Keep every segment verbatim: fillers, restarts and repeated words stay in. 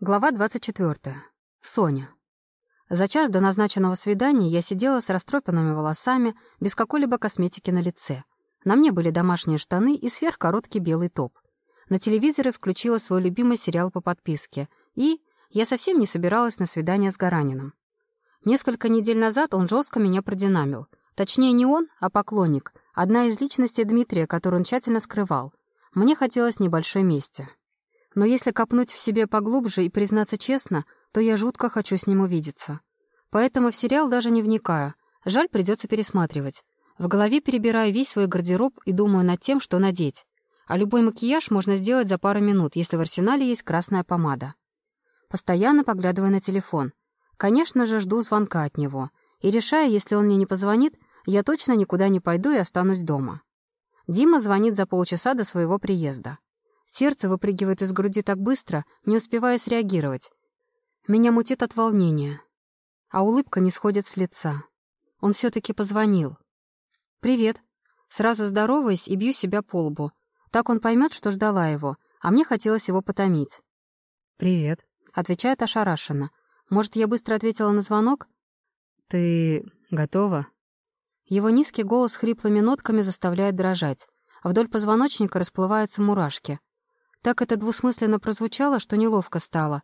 Глава двадцать четвёртая. Соня. За час до назначенного свидания я сидела с растрепанными волосами, без какой-либо косметики на лице. На мне были домашние штаны и сверхкороткий белый топ. На телевизоре включила свой любимый сериал по подписке, и я совсем не собиралась на свидание с Гараниным. Несколько недель назад он жестко меня продинамил. Точнее, не он, а поклонник, одна из личностей Дмитрия, которую он тщательно скрывал. Мне хотелось небольшой мести. Но если копнуть в себе поглубже и признаться честно, то я жутко хочу с ним увидеться. Поэтому в сериал даже не вникаю. Жаль, придется пересматривать. В голове перебираю весь свой гардероб и думаю над тем, что надеть. А любой макияж можно сделать за пару минут, если в арсенале есть красная помада. Постоянно поглядываю на телефон. Конечно же, жду звонка от него. И решаю, если он мне не позвонит, я точно никуда не пойду и останусь дома. Дима звонит за полчаса до своего приезда. Сердце выпрыгивает из груди так быстро, не успевая среагировать. Меня мутит от волнения. А улыбка не сходит с лица. Он все-таки позвонил. «Привет». Сразу здороваюсь и бью себя по лбу. Так он поймет, что ждала его, а мне хотелось его потомить. «Привет», — отвечает ошарашенно. «Может, я быстро ответила на звонок?» «Ты готова?» Его низкий голос хриплыми нотками заставляет дрожать. Вдоль позвоночника расплываются мурашки. Так это двусмысленно прозвучало, что неловко стало.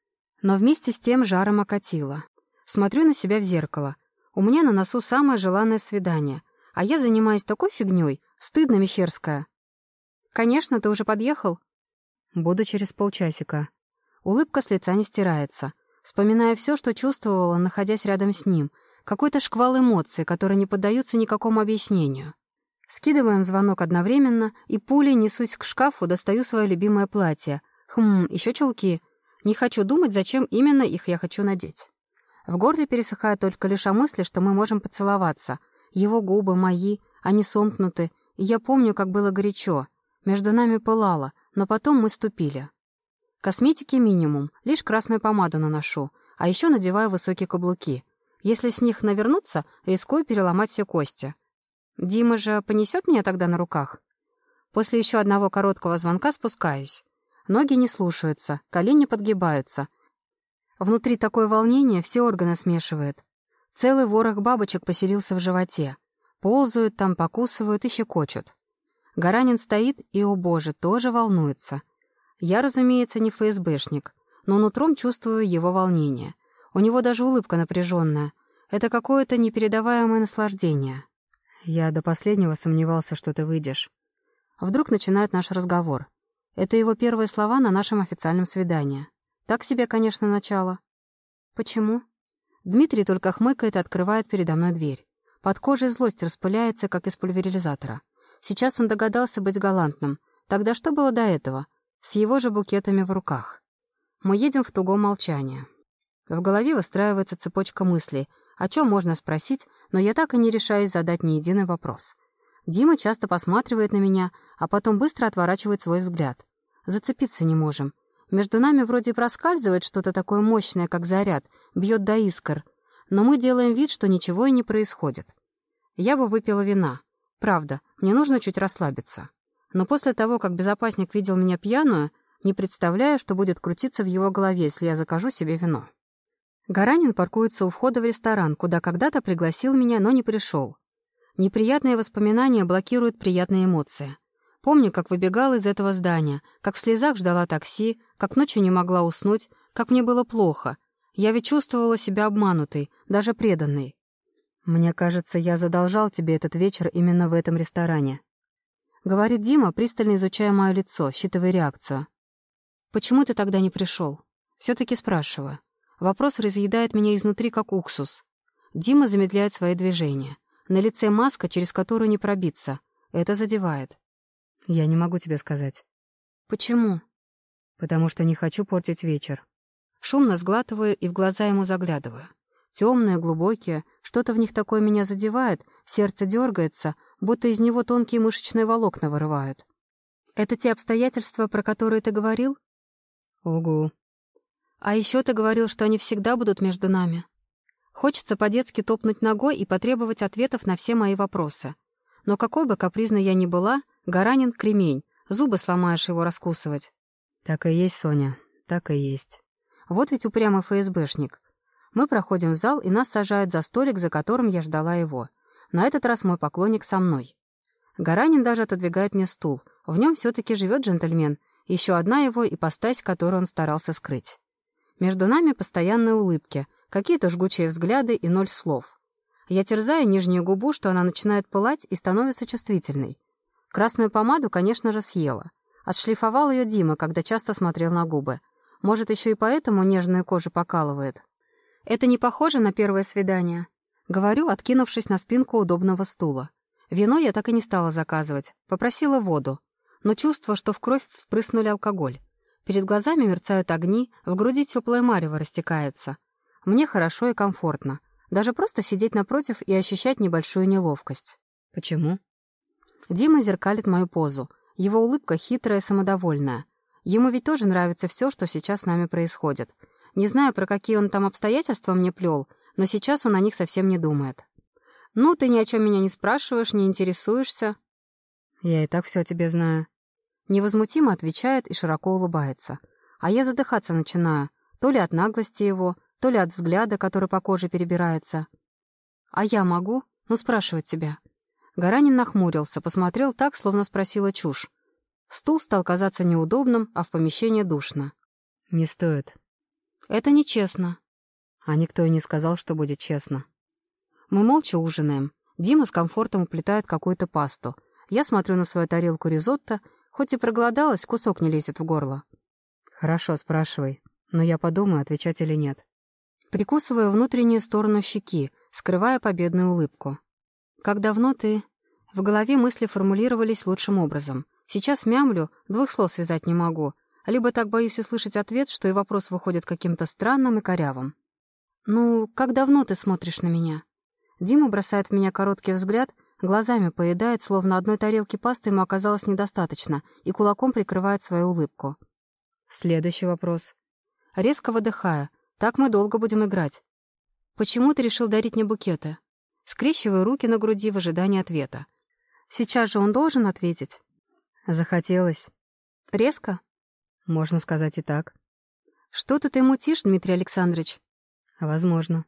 Но вместе с тем жаром окатило. Смотрю на себя в зеркало. У меня на носу самое желанное свидание. А я занимаюсь такой фигней. Стыдно, Мещерская. «Конечно, ты уже подъехал?» «Буду через полчасика». Улыбка с лица не стирается. Вспоминаю все, что чувствовала, находясь рядом с ним. Какой-то шквал эмоций, которые не поддаются никакому объяснению. Скидываем звонок одновременно, и пулей несусь к шкафу, достаю свое любимое платье. Хм, еще чулки. Не хочу думать, зачем именно их я хочу надеть. В горле пересыхает только лишь о мысли, что мы можем поцеловаться. Его губы, мои, они сомкнуты, и я помню, как было горячо. Между нами пылало, но потом мы ступили. Косметики минимум, лишь красную помаду наношу, а еще надеваю высокие каблуки. Если с них навернуться, рискую переломать все кости. Дима же понесет меня тогда на руках? После еще одного короткого звонка спускаюсь. Ноги не слушаются, колени подгибаются. Внутри такое волнение, все органы смешивает. Целый ворох бабочек поселился в животе. Ползают там, покусывают и щекочут. Гаранин стоит и, о боже, тоже волнуется. Я, разумеется, не ФСБшник, но нутром чувствую его волнение. У него даже улыбка напряженная. Это какое-то непередаваемое наслаждение. «Я до последнего сомневался, что ты выйдешь». Вдруг начинает наш разговор. Это его первые слова на нашем официальном свидании. Так себе, конечно, начало. «Почему?» Дмитрий только хмыкает и открывает передо мной дверь. Под кожей злость распыляется, как из пульверизатора. Сейчас он догадался быть галантным. Тогда что было до этого? С его же букетами в руках. Мы едем в тугом молчании. В голове выстраивается цепочка мыслей, о чем можно спросить, но я так и не решаюсь задать ни единый вопрос. Дима часто посматривает на меня, а потом быстро отворачивает свой взгляд. Зацепиться не можем. Между нами вроде проскальзывает что-то такое мощное, как заряд, бьет до искр, но мы делаем вид, что ничего и не происходит. Я бы выпила вина. Правда, мне нужно чуть расслабиться. Но после того, как безопасник видел меня пьяную, не представляю, что будет крутиться в его голове, если я закажу себе вино. Гаранин паркуется у входа в ресторан, куда когда-то пригласил меня, но не пришел. Неприятные воспоминания блокируют приятные эмоции. Помню, как выбегала из этого здания, как в слезах ждала такси, как ночью не могла уснуть, как мне было плохо. Я ведь чувствовала себя обманутой, даже преданной. «Мне кажется, я задолжал тебе этот вечер именно в этом ресторане», — говорит Дима, пристально изучая мое лицо, считывая реакцию. «Почему ты тогда не пришел?» Все-таки спрашиваю. Вопрос разъедает меня изнутри, как уксус. Дима замедляет свои движения. На лице маска, через которую не пробиться. Это задевает. «Я не могу тебе сказать». «Почему?» «Потому что не хочу портить вечер». Шумно сглатываю и в глаза ему заглядываю. Темные, глубокие, что-то в них такое меня задевает, сердце дергается, будто из него тонкие мышечные волокна вырывают. «Это те обстоятельства, про которые ты говорил?» «Угу». «А еще ты говорил, что они всегда будут между нами». Хочется по-детски топнуть ногой и потребовать ответов на все мои вопросы. Но какой бы капризной я ни была, Гаранин — кремень, зубы сломаешь его раскусывать. «Так и есть, Соня, так и есть». Вот ведь упрямый ФСБшник. Мы проходим в зал, и нас сажают за столик, за которым я ждала его. На этот раз мой поклонник со мной. Гаранин даже отодвигает мне стул. В нем все-таки живет джентльмен. Еще одна его ипостась, которую он старался скрыть. Между нами постоянные улыбки, какие-то жгучие взгляды и ноль слов. Я терзаю нижнюю губу, что она начинает пылать и становится чувствительной. Красную помаду, конечно же, съела. Отшлифовал ее Дима, когда часто смотрел на губы. Может, еще и поэтому нежную кожу покалывает. Это не похоже на первое свидание. Говорю, откинувшись на спинку удобного стула. Вино я так и не стала заказывать. Попросила воду. Но чувство, что в кровь вспрыснули алкоголь. Перед глазами мерцают огни, в груди теплое марево растекается. Мне хорошо и комфортно. Даже просто сидеть напротив и ощущать небольшую неловкость. Почему? Дима зеркалит мою позу. Его улыбка хитрая и самодовольная. Ему ведь тоже нравится все, что сейчас с нами происходит. Не знаю, про какие он там обстоятельства мне плел, но сейчас он о них совсем не думает. «Ну, ты ни о чем меня не спрашиваешь, не интересуешься». «Я и так все о тебе знаю». Невозмутимо отвечает и широко улыбается. А я задыхаться начинаю, то ли от наглости его, то ли от взгляда, который по коже перебирается. «А я могу? Ну, спрашивать тебя». Гаранин нахмурился, посмотрел так, словно спросила чушь. Стул стал казаться неудобным, а в помещении душно. «Не стоит». «Это нечестно». А никто и не сказал, что будет честно. Мы молча ужинаем. Дима с комфортом уплетает какую-то пасту. Я смотрю на свою тарелку ризотто, хоть и проголодалась, кусок не лезет в горло. «Хорошо, спрашивай. Но я подумаю, отвечать или нет». Прикусываю внутреннюю сторону щеки, скрывая победную улыбку. «Как давно ты...» В голове мысли формулировались лучшим образом. Сейчас мямлю, двух слов связать не могу. Либо так боюсь услышать ответ, что и вопрос выходит каким-то странным и корявым. «Ну, как давно ты смотришь на меня?» Дима бросает в меня короткий взгляд, глазами поедает, словно одной тарелки пасты ему оказалось недостаточно, и кулаком прикрывает свою улыбку. Следующий вопрос. Резко выдыхаю. Так мы долго будем играть. «Почему ты решил дарить мне букеты?» Скрещиваю руки на груди в ожидании ответа. Сейчас же он должен ответить. Захотелось. Резко? Можно сказать и так. Что-то ты мутишь, Дмитрий Александрович. Возможно.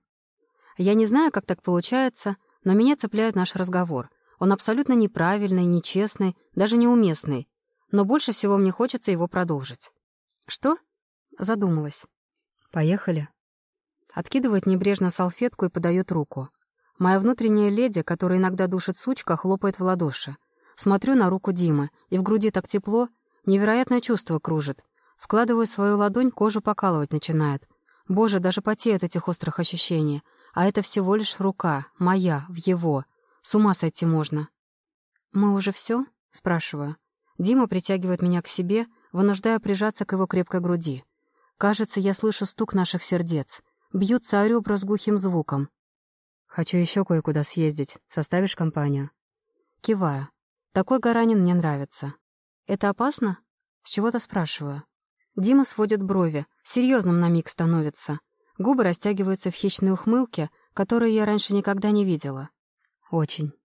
Я не знаю, как так получается, но меня цепляет наш разговор. Он абсолютно неправильный, нечестный, даже неуместный. Но больше всего мне хочется его продолжить. Что? Задумалась. Поехали. Откидывает небрежно салфетку и подает руку. Моя внутренняя леди, которая иногда душит сучка, хлопает в ладоши. Смотрю на руку Димы, и в груди так тепло, невероятное чувство кружит. Вкладываю свою ладонь, кожу покалывать начинает. Боже, даже потеет от этих острых ощущений. А это всего лишь рука, моя, в его. С ума сойти можно. «Мы уже все?» — спрашиваю. Дима притягивает меня к себе, вынуждая прижаться к его крепкой груди. Кажется, я слышу стук наших сердец. Бьются о ребра с глухим звуком. «Хочу еще кое-куда съездить. Составишь компанию?» Киваю. Такой Гаранин мне нравится. «Это опасно?» С чего-то спрашиваю. Дима сводит брови, серьезным на миг становится. Губы растягиваются в хищной ухмылке, которую я раньше никогда не видела. «Очень».